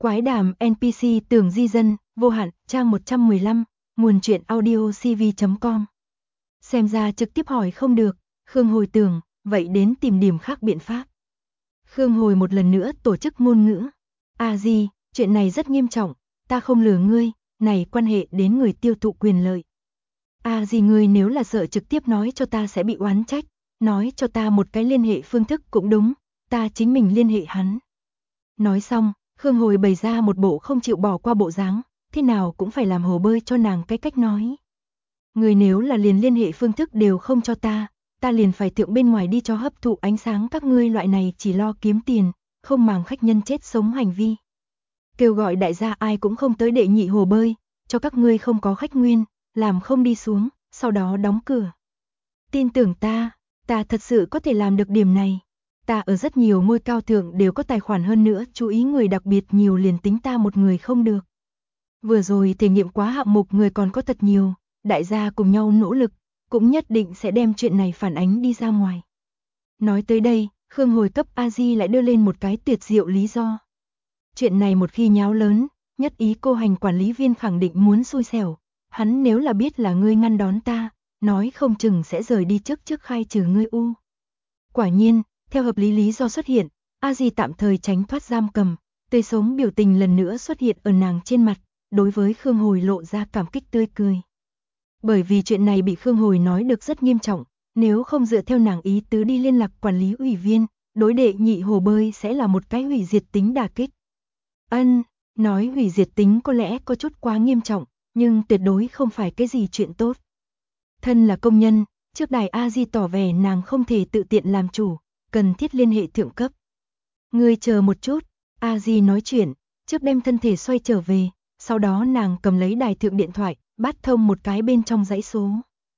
Quái đàm NPC Tưởng Di Dân, vô hạn, trang 115, nguồn truyện audio cv.com. Xem ra trực tiếp hỏi không được, Khương Hồi tưởng, vậy đến tìm điểm khác biện pháp. Khương Hồi một lần nữa tổ chức ngôn ngữ. Di, chuyện này rất nghiêm trọng, ta không lừa ngươi, này quan hệ đến người tiêu thụ quyền lợi. Di, ngươi nếu là sợ trực tiếp nói cho ta sẽ bị oán trách, nói cho ta một cái liên hệ phương thức cũng đúng, ta chính mình liên hệ hắn. Nói xong, Khương Hồi bày ra một bộ không chịu bỏ qua bộ dáng, thế nào cũng phải làm hồ bơi cho nàng cái cách nói. Người nếu là liền liên hệ phương thức đều không cho ta liền phải thượng bên ngoài đi cho hấp thụ ánh sáng các ngươi loại này chỉ lo kiếm tiền, không màng khách nhân chết sống hành vi. Kêu gọi đại gia ai cũng không tới đệ nhị hồ bơi, cho các ngươi không có khách nguyên, làm không đi xuống, sau đó đóng cửa. Tin tưởng ta thật sự có thể làm được điểm này. Ta ở rất nhiều ngôi cao thượng đều có tài khoản, hơn nữa chú ý người đặc biệt nhiều, liền tính ta một người không được. Vừa rồi thể nghiệm quá hạng mục người còn có thật nhiều, đại gia cùng nhau nỗ lực, cũng nhất định sẽ đem chuyện này phản ánh đi ra ngoài. Nói tới đây, Khương Hồi cấp Di lại đưa lên một cái tuyệt diệu lý do. Chuyện này một khi nháo lớn, nhất ý cô hành quản lý viên khẳng định muốn xui xẻo, hắn nếu là biết là ngươi ngăn đón ta, nói không chừng sẽ rời đi trước khai trừ ngươi u. Quả nhiên, theo hợp lý lý do xuất hiện, Di tạm thời tránh thoát giam cầm, tươi sống biểu tình lần nữa xuất hiện ở nàng trên mặt, đối với Khương Hồi lộ ra cảm kích tươi cười. Bởi vì chuyện này bị Khương Hồi nói được rất nghiêm trọng, nếu không dựa theo nàng ý tứ đi liên lạc quản lý ủy viên, đối đệ nhị hồ bơi sẽ là một cái hủy diệt tính đả kích. Nói hủy diệt tính có lẽ có chút quá nghiêm trọng, nhưng tuyệt đối không phải cái gì chuyện tốt. Thân là công nhân, trước đài Di tỏ vẻ nàng không thể tự tiện làm chủ, cần thiết liên hệ thượng cấp. Ngươi chờ một chút, Di nói chuyện, trước đem thân thể xoay trở về, sau đó nàng cầm lấy đài thượng điện thoại, bắt thông một cái bên trong dãy số.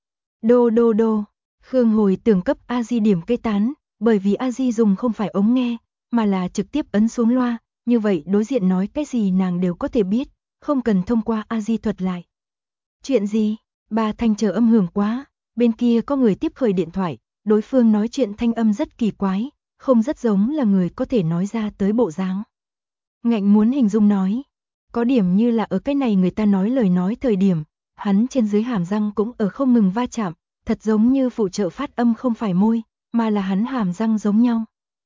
Đô, Khương Hồi tưởng cấp Di điểm cây tán, bởi vì Di dùng không phải ống nghe, mà là trực tiếp ấn xuống loa, như vậy đối diện nói cái gì nàng đều có thể biết, không cần thông qua Di thuật lại. Chuyện gì? Bà thanh chờ âm hưởng quá, bên kia có người tiếp khởi điện thoại, đối phương nói chuyện thanh âm rất kỳ quái, không rất giống là người có thể nói ra tới bộ dáng. Ngạnh muốn hình dung nói, có điểm như là ở cái này người ta nói lời nói thời điểm, hắn trên dưới hàm răng cũng ở không ngừng va chạm, thật giống như phụ trợ phát âm không phải môi, mà là hắn hàm răng giống nhau.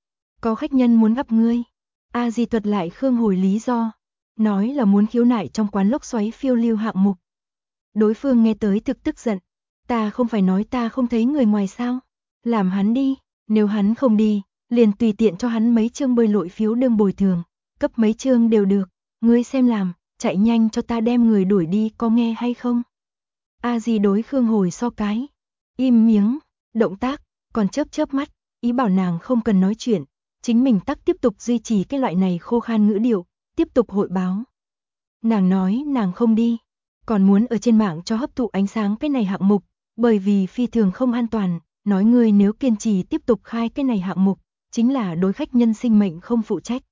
Có khách nhân muốn gặp ngươi. Di thuật lại Khương Hồi lý do, nói là muốn khiếu nại trong quán lốc xoáy phiêu lưu hạng mục. Đối phương nghe tới thực tức giận, ta không phải nói ta không thấy người ngoài sao? Làm hắn đi, nếu hắn không đi, liền tùy tiện cho hắn mấy chương bơi lội phiếu đương bồi thường, cấp mấy chương đều được, ngươi xem làm, chạy nhanh cho ta đem người đuổi đi, có nghe hay không? Di đối Khương Hồi so cái, im miếng, động tác, còn chớp mắt, ý bảo nàng không cần nói chuyện, chính mình tắc tiếp tục duy trì cái loại này khô khan ngữ điệu, tiếp tục hội báo. Nàng nói nàng không đi, còn muốn ở trên mạng cho hấp thụ ánh sáng cái này hạng mục, bởi vì phi thường không an toàn, nói ngươi nếu kiên trì tiếp tục khai cái này hạng mục, chính là đối khách nhân sinh mệnh không phụ trách.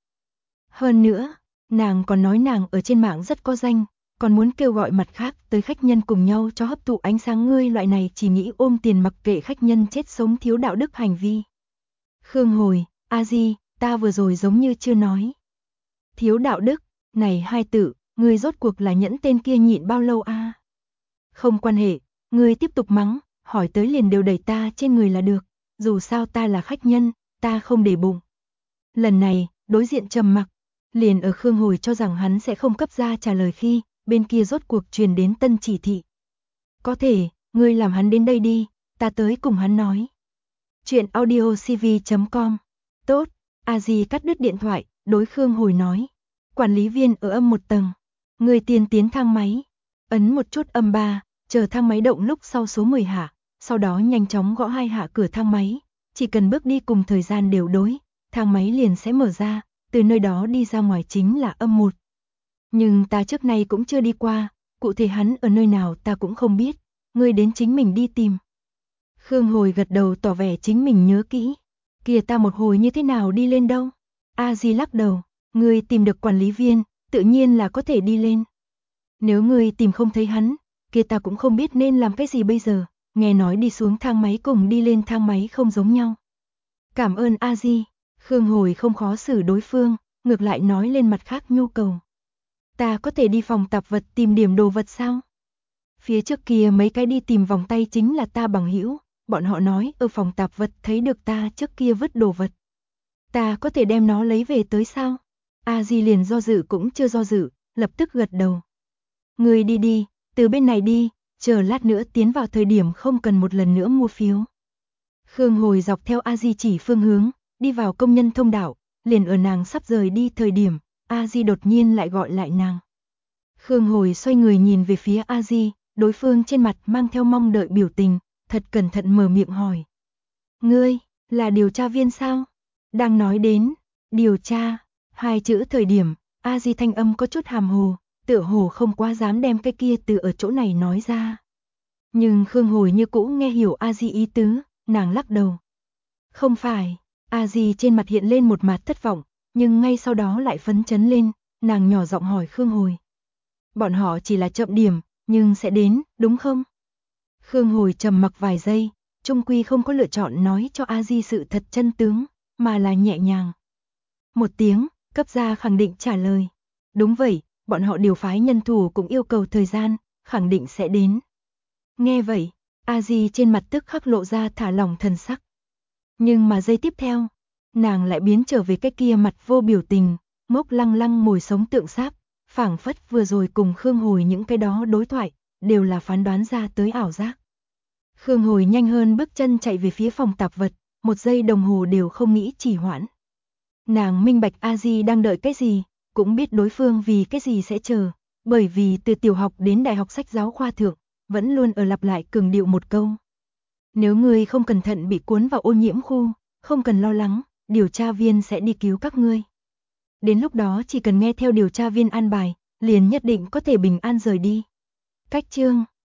Hơn nữa, nàng còn nói nàng ở trên mạng rất có danh, còn muốn kêu gọi mặt khác tới khách nhân cùng nhau cho hấp thụ ánh sáng, ngươi loại này chỉ nghĩ ôm tiền mặc kệ khách nhân chết sống thiếu đạo đức hành vi. Khương Hồi, Di, ta vừa rồi giống như chưa nói. Thiếu đạo đức, này hai tự, ngươi rốt cuộc là nhẫn tên kia nhịn bao lâu a? Không quan hệ, ngươi tiếp tục mắng, hỏi tới liền đều đẩy ta trên người là được, dù sao ta là khách nhân, ta không để bụng. Lần này, đối diện trầm mặc, liền ở Khương Hồi cho rằng hắn sẽ không cấp ra trả lời khi, bên kia rốt cuộc truyền đến tân chỉ thị. Có thể, ngươi làm hắn đến đây đi, ta tới cùng hắn nói. Chuyện audio cv.com. Tốt, Di cắt đứt điện thoại, đối Khương Hồi nói. Quản lý viên ở âm 1 tầng. Người tiên tiến thang máy. Ấn một chút âm 3, chờ thang máy động lúc sau số 10 hạ, sau đó nhanh chóng gõ 2 hạ cửa thang máy. Chỉ cần bước đi cùng thời gian đều đối, thang máy liền sẽ mở ra, từ nơi đó đi ra ngoài chính là âm 1. Nhưng ta trước nay cũng chưa đi qua, cụ thể hắn ở nơi nào ta cũng không biết, ngươi đến chính mình đi tìm. Khương Hồi gật đầu tỏ vẻ chính mình nhớ kỹ. Kìa ta một hồi như thế nào đi lên đâu? Di lắc đầu, ngươi tìm được quản lý viên, tự nhiên là có thể đi lên. Nếu ngươi tìm không thấy hắn, kia ta cũng không biết nên làm cái gì bây giờ, nghe nói đi xuống thang máy cùng đi lên thang máy không giống nhau. Cảm ơn Di, Khương Hồi không khó xử đối phương, ngược lại nói lên mặt khác nhu cầu. Ta có thể đi phòng tạp vật tìm điểm đồ vật sao? Phía trước kia mấy cái đi tìm vòng tay chính là ta bằng hữu, bọn họ nói ở phòng tạp vật thấy được ta trước kia vứt đồ vật. Ta có thể đem nó lấy về tới sao? A Di liền do dự cũng chưa do dự, lập tức gật đầu. Người đi đi, từ bên này đi, chờ lát nữa tiến vào thời điểm không cần một lần nữa mua phiếu. Khương Hồi dọc theo A Di chỉ phương hướng, đi vào công nhân thông đạo, liền ở nàng sắp rời đi thời điểm, A Di đột nhiên lại gọi lại nàng. Khương Hồi xoay người nhìn về phía A Di, đối phương trên mặt mang theo mong đợi biểu tình, thật cẩn thận mở miệng hỏi. Ngươi, là điều tra viên sao? Đang nói đến, điều tra, hai chữ thời điểm, A Di thanh âm có chút hàm hồ, tựa hồ không quá dám đem cái kia từ ở chỗ này nói ra. Nhưng Khương Hồi như cũ nghe hiểu A Di ý tứ, nàng lắc đầu. Không phải, A Di trên mặt hiện lên một mặt thất vọng, nhưng ngay sau đó lại phấn chấn lên, nàng nhỏ giọng hỏi Khương Hồi. Bọn họ chỉ là chậm điểm, nhưng sẽ đến, đúng không? Khương Hồi trầm mặc vài giây, trung quy không có lựa chọn nói cho A Di sự thật chân tướng, mà là nhẹ nhàng. Một tiếng, cấp ra khẳng định trả lời. Đúng vậy, bọn họ điều phái nhân thủ cũng yêu cầu thời gian, khẳng định sẽ đến. Nghe vậy, A Di trên mặt tức khắc lộ ra thả lỏng thần sắc. Nhưng mà giây tiếp theo, nàng lại biến trở về cái kia mặt vô biểu tình, ngốc lăng lăng mồi sống tượng sáp, phảng phất vừa rồi cùng Khương Hồi những cái đó đối thoại, đều là phán đoán ra tới ảo giác. Khương Hồi nhanh hơn bước chân chạy về phía phòng tạp vật, một giây đồng hồ đều không nghĩ trì hoãn. Nàng minh bạch A Di đang đợi cái gì, cũng biết đối phương vì cái gì sẽ chờ, bởi vì từ tiểu học đến đại học sách giáo khoa thượng, vẫn luôn ở lặp lại cường điệu một câu. Nếu ngươi không cẩn thận bị cuốn vào ô nhiễm khu, không cần lo lắng, điều tra viên sẽ đi cứu các ngươi. Đến lúc đó chỉ cần nghe theo điều tra viên an bài, liền nhất định có thể bình an rời đi. Cách chương